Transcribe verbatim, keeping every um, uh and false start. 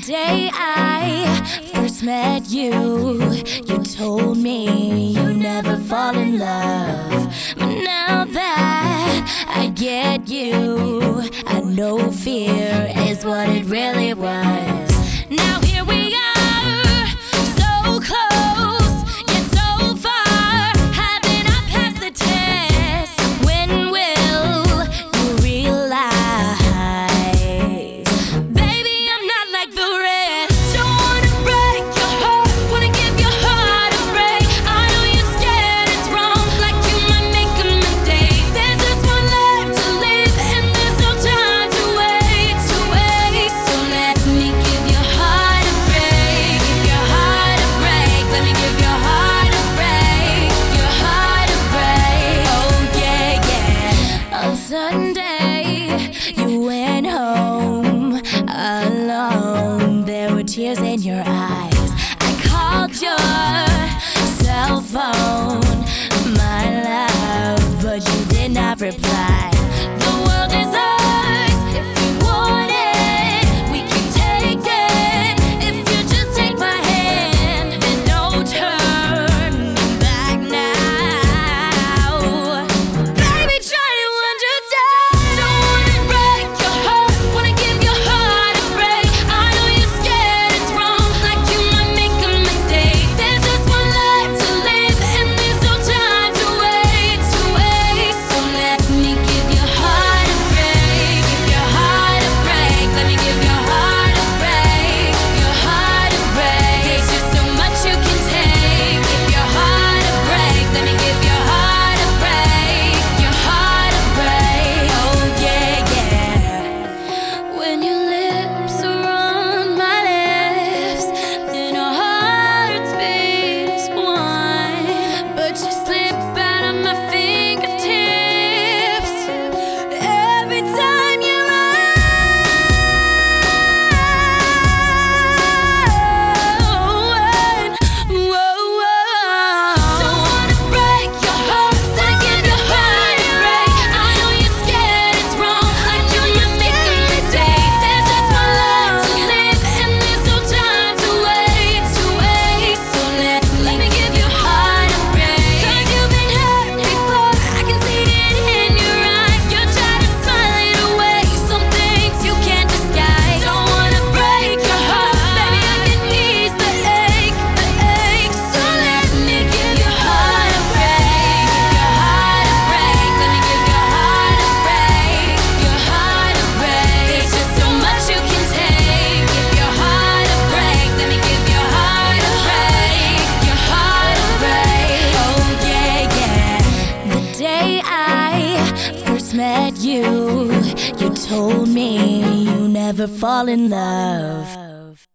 day I first met you, you told me you never fall in love. But now that I get you, I know fear is what it really was. Now here we are, so close, yet so far. Haven't I passed the test? When will you realize? Baby, I'm not like the rest. Don't wanna break your heart, wanna give your heart a break. I know you're scared it's wrong, like you might make a mistake. There's just one life to live, and there's no time to wait, to wait. So let me give your heart a break, give your heart a break. Let me give your heart a break, your heart a break. Oh yeah, yeah. On Sunday, you went home alone. There were tears in your eyes. I called your cell phone, my love, but you did not reply. The world is ours. If you want it, we can take it. If you just take my hand, there's no turning back now. Baby, try to understand. Don't wanna break your heart, wanna give your heart a break. I know you're scared it's wrong, like you might make a mistake. There's just one life to live, and there's no time to wait, to wait. So let me give your heart a break, give your heart a break. Let me give your heart a break, your heart a break. There's just so much you can take. Give your heart a break. Let me give your heart a break, your heart a break. Oh yeah, yeah. When your lips are on my lips, then our hearts beat as one. But you slip out of my fingertips every time you run. Whoa, whoa. Don't wanna break your heart, wanna give your heart a break. I know you're scared it's wrong, like you might make a mistake. There's just one life to live, and there's no time to wait, to wait. So let let me give your heart a break. 'Cause you've been hurt before, I can see it in your eyes. You try to smile it away, some things you can't disguise. Don't wanna break your heart, baby, I can ease the ache, the ache. So let me give your heart a break, give your heart a break. Let me give your heart a break, your heart a break. There's just so much you can take. Give your heart a break. Let me give your heart a break, your heart a break. Oh yeah, yeah. The day I first met you, you told me you never fall in love.